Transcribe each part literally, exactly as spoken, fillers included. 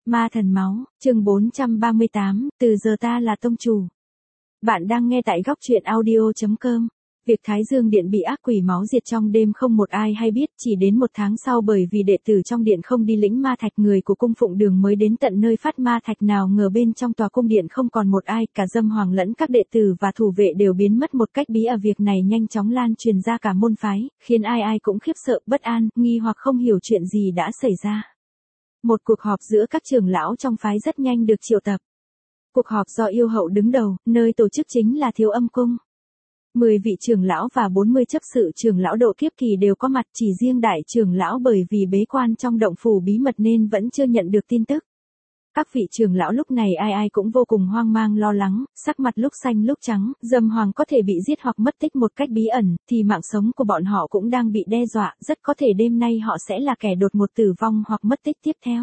Ma thần máu, chương bốn trăm ba mươi tám, từ giờ ta là tông chủ. Bạn đang nghe tại góc truyện audio chấm com. Việc Thái Dương Điện bị ác quỷ máu diệt trong đêm không một ai hay biết, chỉ đến một tháng sau bởi vì đệ tử trong điện không đi lĩnh ma thạch, người của cung phụng đường mới đến tận nơi phát ma thạch, nào ngờ bên trong tòa cung điện không còn một ai, cả Dâm Hoàng lẫn các đệ tử và thủ vệ đều biến mất một cách bí ẩn. Việc này nhanh chóng lan truyền ra cả môn phái, khiến ai ai cũng khiếp sợ, bất an, nghi hoặc không hiểu chuyện gì đã xảy ra. Một cuộc họp giữa các trưởng lão trong phái rất nhanh được triệu tập. Cuộc họp do Yêu Hậu đứng đầu, nơi tổ chức chính là Thiếu Âm Cung. mười vị trưởng lão và bốn mươi chấp sự trưởng lão độ kiếp kỳ đều có mặt, chỉ riêng đại trưởng lão bởi vì bế quan trong động phủ bí mật nên vẫn chưa nhận được tin tức. Các vị trưởng lão lúc này ai ai cũng vô cùng hoang mang lo lắng, sắc mặt lúc xanh lúc trắng, Dâm Hoàng có thể bị giết hoặc mất tích một cách bí ẩn, thì mạng sống của bọn họ cũng đang bị đe dọa, rất có thể đêm nay họ sẽ là kẻ đột ngột tử vong hoặc mất tích tiếp theo.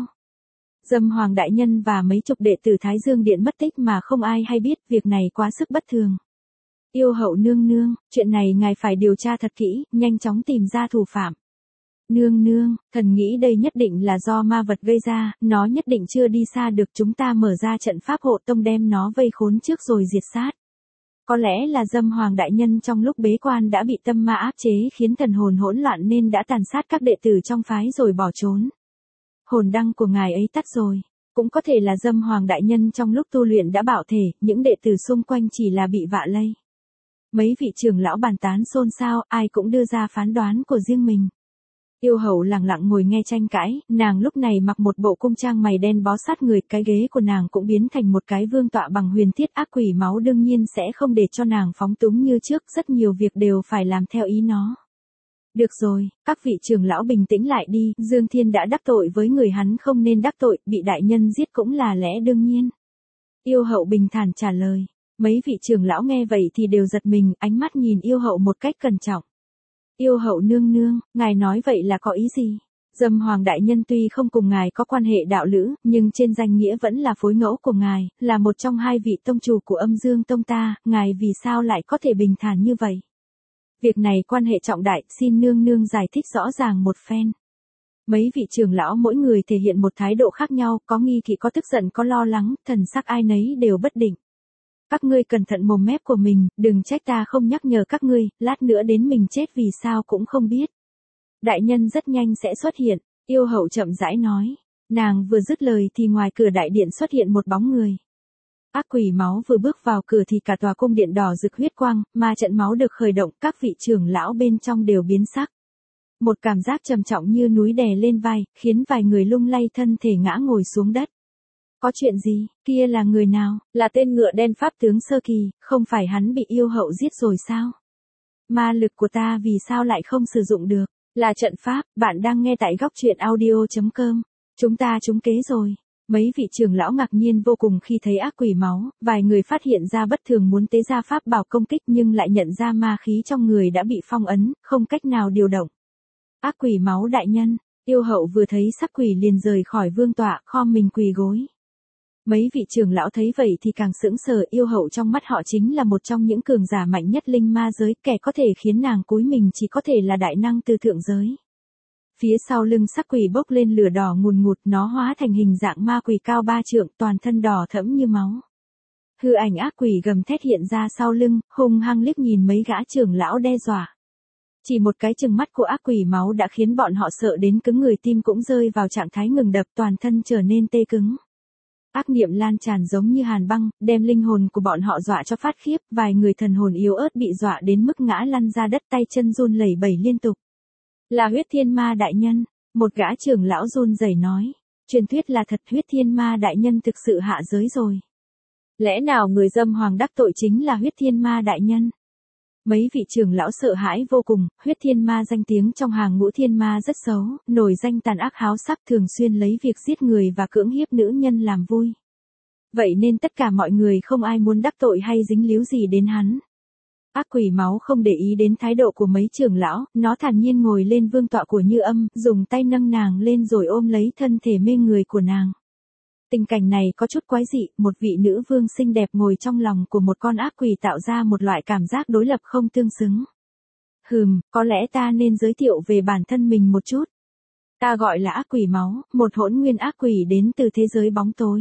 Dâm Hoàng đại nhân và mấy chục đệ tử Thái Dương Điện mất tích mà không ai hay biết, việc này quá sức bất thường. Yêu Hậu nương nương, chuyện này ngài phải điều tra thật kỹ, nhanh chóng tìm ra thủ phạm. Nương nương, thần nghĩ đây nhất định là do ma vật gây ra, nó nhất định chưa đi xa được, chúng ta mở ra trận pháp hộ tông đem nó vây khốn trước rồi diệt sát. Có lẽ là Dâm Hoàng đại nhân trong lúc bế quan đã bị tâm ma áp chế khiến thần hồn hỗn loạn nên đã tàn sát các đệ tử trong phái rồi bỏ trốn. Hồn đăng của ngài ấy tắt rồi. Cũng có thể là Dâm Hoàng đại nhân trong lúc tu luyện đã bạo thể, những đệ tử xung quanh chỉ là bị vạ lây. Mấy vị trưởng lão bàn tán xôn xao, ai cũng đưa ra phán đoán của riêng mình. Yêu Hậu lặng lặng ngồi nghe tranh cãi, nàng lúc này mặc một bộ cung trang mày đen bó sát người, cái ghế của nàng cũng biến thành một cái vương tọa bằng huyền thiết. Ác quỷ máu đương nhiên sẽ không để cho nàng phóng túng như trước, rất nhiều việc đều phải làm theo ý nó. Được rồi, các vị trưởng lão bình tĩnh lại đi, Dương Thiên đã đắc tội với người hắn không nên đắc tội, bị đại nhân giết cũng là lẽ đương nhiên. Yêu Hậu bình thản trả lời. Mấy vị trưởng lão nghe vậy thì đều giật mình, ánh mắt nhìn Yêu Hậu một cách cẩn trọng. Yêu Hậu nương nương, ngài nói vậy là có ý gì? Dâm Hoàng đại nhân tuy không cùng ngài có quan hệ đạo lữ, nhưng trên danh nghĩa vẫn là phối ngẫu của ngài, là một trong hai vị tông chủ của Âm Dương Tông ta, ngài vì sao lại có thể bình thản như vậy? Việc này quan hệ trọng đại, xin nương nương giải thích rõ ràng một phen. Mấy vị trưởng lão mỗi người thể hiện một thái độ khác nhau, có nghi kỵ, có tức giận, có lo lắng, thần sắc ai nấy đều bất định. Các ngươi cẩn thận mồm mép của mình, đừng trách ta không nhắc nhở các ngươi, lát nữa đến mình chết vì sao cũng không biết. Đại nhân rất nhanh sẽ xuất hiện, Yêu Hậu chậm rãi nói. Nàng vừa dứt lời thì ngoài cửa đại điện xuất hiện một bóng người. Ác quỷ máu vừa bước vào cửa thì cả tòa cung điện đỏ rực huyết quang, ma trận máu được khởi động, các vị trưởng lão bên trong đều biến sắc. Một cảm giác trầm trọng như núi đè lên vai, khiến vài người lung lay thân thể ngã ngồi xuống đất. Có chuyện gì, kia là người nào, là tên ngựa đen pháp tướng sơ kỳ, không phải hắn bị Yêu Hậu giết rồi sao? Ma lực của ta vì sao lại không sử dụng được, là trận pháp, bạn đang nghe tại góc truyện audio chấm com, chúng ta trúng kế rồi. Mấy vị trưởng lão ngạc nhiên vô cùng khi thấy ác quỷ máu, vài người phát hiện ra bất thường muốn tế ra pháp bảo công kích nhưng lại nhận ra ma khí trong người đã bị phong ấn, không cách nào điều động. Ác quỷ máu đại nhân, Yêu Hậu vừa thấy sắc quỷ liền rời khỏi vương tọa, khom mình quỳ gối. Mấy vị trưởng lão thấy vậy thì càng sững sờ, Yêu Hậu trong mắt họ chính là một trong những cường giả mạnh nhất linh ma giới, kẻ có thể khiến nàng cúi mình chỉ có thể là đại năng từ thượng giới. Phía sau lưng sắc quỷ bốc lên lửa đỏ ngùn ngụt, nó hóa thành hình dạng ma quỷ cao ba trượng, toàn thân đỏ thẫm như máu. Hư ảnh ác quỷ gầm thét hiện ra sau lưng, hung hăng liếc nhìn mấy gã trưởng lão đe dọa. Chỉ một cái chừng mắt của ác quỷ máu đã khiến bọn họ sợ đến cứng người, tim cũng rơi vào trạng thái ngừng đập, toàn thân trở nên tê cứng. Ác niệm lan tràn giống như hàn băng, đem linh hồn của bọn họ dọa cho phát khiếp, vài người thần hồn yếu ớt bị dọa đến mức ngã lăn ra đất, tay chân run lẩy bẩy liên tục. Là Huyết Thiên Ma đại nhân, một gã trưởng lão run rẩy nói. Truyền thuyết là thật, Huyết Thiên Ma đại nhân thực sự hạ giới rồi. Lẽ nào người Dâm Hoàng đắc tội chính là Huyết Thiên Ma đại nhân? Mấy vị trưởng lão sợ hãi vô cùng, Huyết Thiên Ma danh tiếng trong hàng ngũ thiên ma rất xấu, nổi danh tàn ác háo sắc, thường xuyên lấy việc giết người và cưỡng hiếp nữ nhân làm vui. Vậy nên tất cả mọi người không ai muốn đắc tội hay dính líu gì đến hắn. Ác quỷ máu không để ý đến thái độ của mấy trưởng lão, nó thản nhiên ngồi lên vương tọa của Như Âm, dùng tay nâng nàng lên rồi ôm lấy thân thể mê người của nàng. Tình cảnh này có chút quái dị, một vị nữ vương xinh đẹp ngồi trong lòng của một con ác quỷ tạo ra một loại cảm giác đối lập không tương xứng. Hừm, có lẽ ta nên giới thiệu về bản thân mình một chút. Ta gọi là ác quỷ máu, một hỗn nguyên ác quỷ đến từ thế giới bóng tối.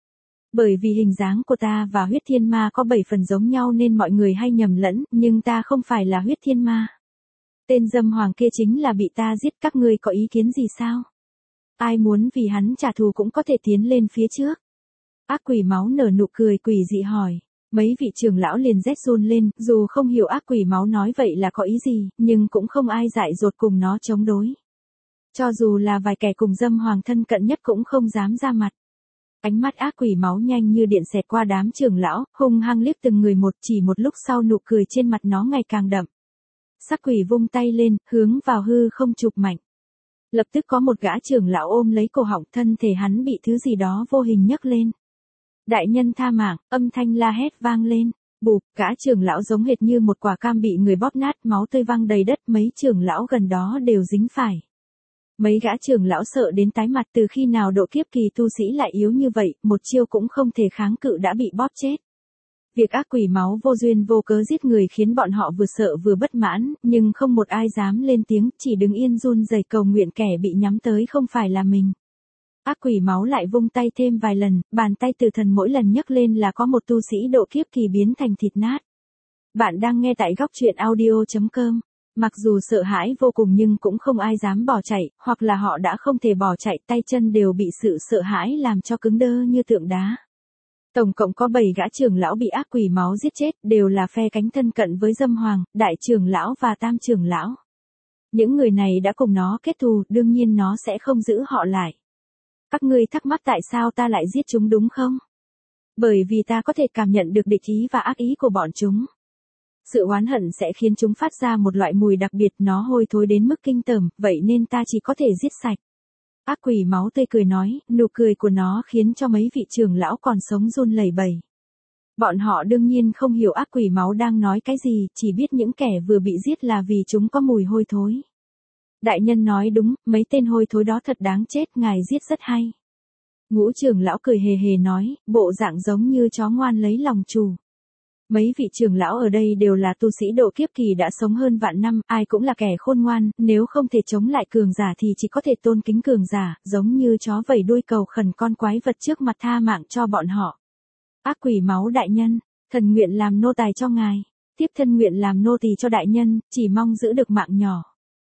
Bởi vì hình dáng của ta và huyết thiên ma có bảy phần giống nhau nên mọi người hay nhầm lẫn, nhưng ta không phải là huyết thiên ma. Tên dâm hoàng kia chính là bị ta giết, các ngươi có ý kiến gì sao? Ai muốn vì hắn trả thù cũng có thể tiến lên phía trước. Ác quỷ máu nở nụ cười quỷ dị hỏi. Mấy vị trưởng lão liền rét run lên, dù không hiểu ác quỷ máu nói vậy là có ý gì, nhưng cũng không ai dại dột cùng nó chống đối. Cho dù là vài kẻ cùng dâm hoàng thân cận nhất cũng không dám ra mặt. Ánh mắt ác quỷ máu nhanh như điện xẹt qua đám trưởng lão, hung hăng liếc từng người một, chỉ một lúc sau nụ cười trên mặt nó ngày càng đậm. Sắc quỷ vung tay lên, hướng vào hư không chụp mạnh. Lập tức có một gã trưởng lão ôm lấy cổ họng, thân thể hắn bị thứ gì đó vô hình nhấc lên. Đại nhân tha mạng, âm thanh la hét vang lên. Bụp, gã trưởng lão giống hệt như một quả cam bị người bóp nát, máu tươi văng đầy đất, mấy trưởng lão gần đó đều dính phải. Mấy gã trưởng lão sợ đến tái mặt, từ khi nào độ kiếp kỳ tu sĩ lại yếu như vậy, một chiêu cũng không thể kháng cự đã bị bóp chết. Việc ác quỷ máu vô duyên vô cớ giết người khiến bọn họ vừa sợ vừa bất mãn, nhưng không một ai dám lên tiếng, chỉ đứng yên run rẩy cầu nguyện kẻ bị nhắm tới không phải là mình. Ác quỷ máu lại vung tay thêm vài lần, bàn tay tử thần mỗi lần nhấc lên là có một tu sĩ độ kiếp kỳ biến thành thịt nát. Bạn đang nghe tại góc truyện audio chấm com. Mặc dù sợ hãi vô cùng nhưng cũng không ai dám bỏ chạy, hoặc là họ đã không thể bỏ chạy, tay chân đều bị sự sợ hãi làm cho cứng đơ như tượng đá. Tổng cộng có bảy gã trưởng lão bị ác quỷ máu giết chết, đều là phe cánh thân cận với dâm hoàng, đại trưởng lão và tam trưởng lão. Những người này đã cùng nó kết thù, đương nhiên nó sẽ không giữ họ lại. Các ngươi thắc mắc tại sao ta lại giết chúng đúng không? Bởi vì ta có thể cảm nhận được địch ý và ác ý của bọn chúng. Sự oán hận sẽ khiến chúng phát ra một loại mùi đặc biệt, nó hôi thối đến mức kinh tởm, vậy nên ta chỉ có thể giết sạch. Ác quỷ máu tươi cười nói, nụ cười của nó khiến cho mấy vị trưởng lão còn sống run lẩy bẩy. Bọn họ đương nhiên không hiểu ác quỷ máu đang nói cái gì, chỉ biết những kẻ vừa bị giết là vì chúng có mùi hôi thối. Đại nhân nói đúng, mấy tên hôi thối đó thật đáng chết, ngài giết rất hay. Ngũ trưởng lão cười hề hề nói, bộ dạng giống như chó ngoan lấy lòng chủ. Mấy vị trưởng lão ở đây đều là tu sĩ độ kiếp kỳ đã sống hơn vạn năm, ai cũng là kẻ khôn ngoan, nếu không thể chống lại cường giả thì chỉ có thể tôn kính cường giả, giống như chó vẩy đuôi cầu khẩn con quái vật trước mặt tha mạng cho bọn họ. Ác quỷ máu đại nhân, thần nguyện làm nô tài cho ngài, tiếp thân nguyện làm nô tỳ cho đại nhân, chỉ mong giữ được mạng nhỏ.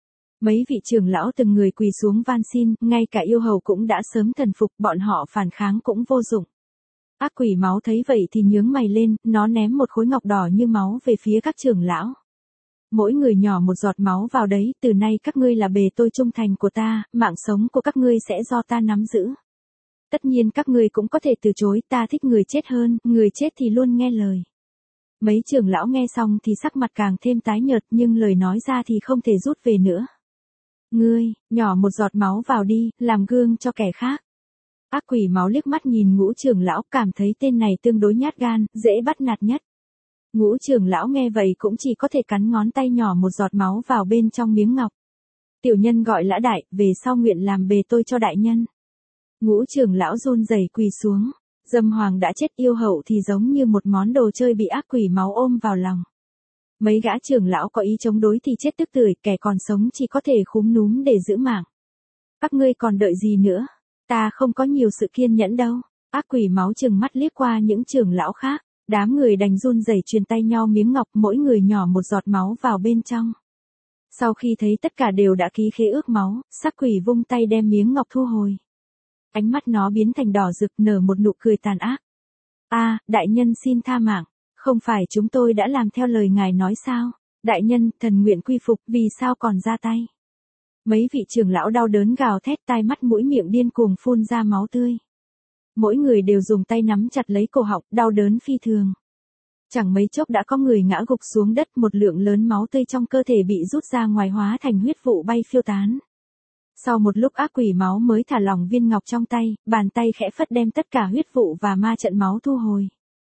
Mấy vị trưởng lão từng người quỳ xuống van xin, ngay cả yêu hầu cũng đã sớm thần phục, bọn họ phản kháng cũng vô dụng. Ác quỷ máu thấy vậy thì nhướng mày lên, nó ném một khối ngọc đỏ như máu về phía các trưởng lão. Mỗi người nhỏ một giọt máu vào đấy, từ nay các ngươi là bề tôi trung thành của ta, mạng sống của các ngươi sẽ do ta nắm giữ. Tất nhiên các ngươi cũng có thể từ chối, ta thích người chết hơn, người chết thì luôn nghe lời. Mấy trưởng lão nghe xong thì sắc mặt càng thêm tái nhợt, nhưng lời nói ra thì không thể rút về nữa. Ngươi, nhỏ một giọt máu vào đi, làm gương cho kẻ khác. Ác quỷ máu liếc mắt nhìn ngũ trưởng lão, cảm thấy tên này tương đối nhát gan, dễ bắt nạt nhất. Ngũ trưởng lão nghe vậy cũng chỉ có thể cắn ngón tay nhỏ một giọt máu vào bên trong miếng ngọc. Tiểu nhân gọi lã đại, về sau nguyện làm bề tôi cho đại nhân. Ngũ trưởng lão run rẩy quỳ xuống. Dâm hoàng đã chết, yêu hậu thì giống như một món đồ chơi bị ác quỷ máu ôm vào lòng. Mấy gã trưởng lão có ý chống đối thì chết tức tưởi, kẻ còn sống chỉ có thể khúm núm để giữ mạng. Các ngươi còn đợi gì nữa? Ta không có nhiều sự kiên nhẫn đâu. Ác quỷ máu trừng mắt liếc qua những trưởng lão khác. Đám người đành run rẩy truyền tay nhau miếng ngọc, mỗi người nhỏ một giọt máu vào bên trong. Sau khi thấy tất cả đều đã ký khế ước máu, sắc quỷ vung tay đem miếng ngọc thu hồi. Ánh mắt nó biến thành đỏ rực, nở một nụ cười tàn ác. A, à, đại nhân xin tha mạng. Không phải chúng tôi đã làm theo lời ngài nói sao? Đại nhân, thần nguyện quy phục, vì sao còn ra tay? Mấy vị trưởng lão đau đớn gào thét, tai mắt mũi miệng điên cuồng phun ra máu tươi. Mỗi người đều dùng tay nắm chặt lấy cổ họng, đau đớn phi thường. Chẳng mấy chốc đã có người ngã gục xuống đất, một lượng lớn máu tươi trong cơ thể bị rút ra ngoài hóa thành huyết vụ bay phiêu tán. Sau một lúc ác quỷ máu mới thả lỏng viên ngọc trong tay, bàn tay khẽ phất đem tất cả huyết vụ và ma trận máu thu hồi.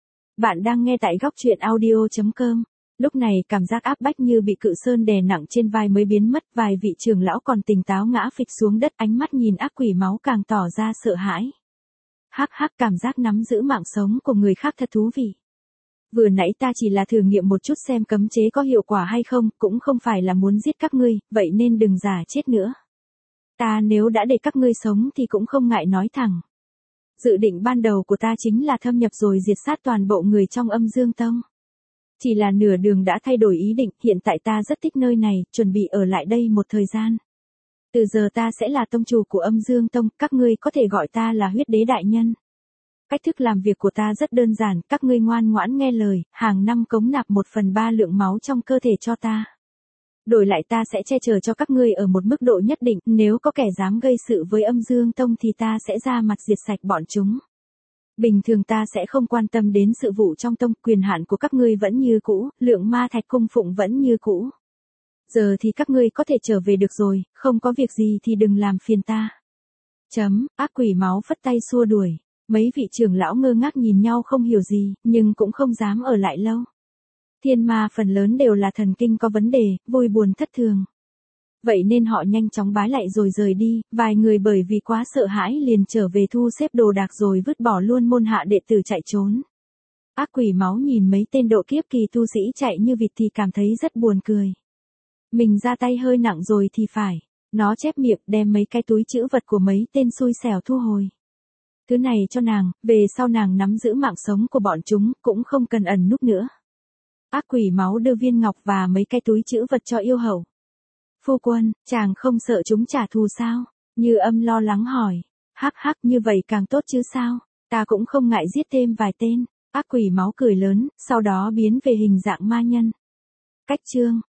Bạn đang nghe tại góc truyện audio chấm com. Lúc này cảm giác áp bách như bị cự sơn đè nặng trên vai mới biến mất, vài vị trưởng lão còn tỉnh táo ngã phịch xuống đất, ánh mắt nhìn ác quỷ máu càng tỏ ra sợ hãi. Hắc hắc, cảm giác nắm giữ mạng sống của người khác thật thú vị. Vừa nãy ta chỉ là thử nghiệm một chút xem cấm chế có hiệu quả hay không, cũng không phải là muốn giết các ngươi, vậy nên đừng giả chết nữa. Ta nếu đã để các ngươi sống thì cũng không ngại nói thẳng. Dự định ban đầu của ta chính là thâm nhập rồi diệt sát toàn bộ người trong Âm Dương Tông. Chỉ là nửa đường đã thay đổi ý định, hiện tại ta rất thích nơi này, chuẩn bị ở lại đây một thời gian. Từ giờ ta sẽ là tông chủ của Âm Dương Tông, các ngươi có thể gọi ta là huyết đế đại nhân. Cách thức làm việc của ta rất đơn giản, các ngươi ngoan ngoãn nghe lời, hàng năm cống nạp một phần ba lượng máu trong cơ thể cho ta. Đổi lại ta sẽ che chở cho các ngươi ở một mức độ nhất định, nếu có kẻ dám gây sự với Âm Dương Tông thì ta sẽ ra mặt diệt sạch bọn chúng. Bình thường ta sẽ không quan tâm đến sự vụ trong tông, quyền hạn của các ngươi vẫn như cũ, lượng ma thạch cung phụng vẫn như cũ. Giờ thì các ngươi có thể trở về được rồi, không có việc gì thì đừng làm phiền ta. Chấm, ác quỷ máu phất tay xua đuổi. Mấy vị trưởng lão ngơ ngác nhìn nhau không hiểu gì, nhưng cũng không dám ở lại lâu. Thiên ma phần lớn đều là thần kinh có vấn đề, vui buồn thất thường. Vậy nên họ nhanh chóng bái lại rồi rời đi, vài người bởi vì quá sợ hãi liền trở về thu xếp đồ đạc rồi vứt bỏ luôn môn hạ đệ tử chạy trốn. Ác quỷ máu nhìn mấy tên độ kiếp kỳ tu sĩ chạy như vịt thì cảm thấy rất buồn cười. Mình ra tay hơi nặng rồi thì phải. Nó chép miệng đem mấy cái túi trữ vật của mấy tên xui xẻo thu hồi. Thứ này cho nàng, về sau nàng nắm giữ mạng sống của bọn chúng, cũng không cần ẩn núp nữa. Ác quỷ máu đưa viên ngọc và mấy cái túi trữ vật cho yêu hậu. Phu quân, chàng không sợ chúng trả thù sao? Như Âm lo lắng hỏi. Hắc hắc, như vậy càng tốt chứ sao? Ta cũng không ngại giết thêm vài tên. Ác quỷ máu cười lớn, sau đó biến về hình dạng ma nhân. Cách chương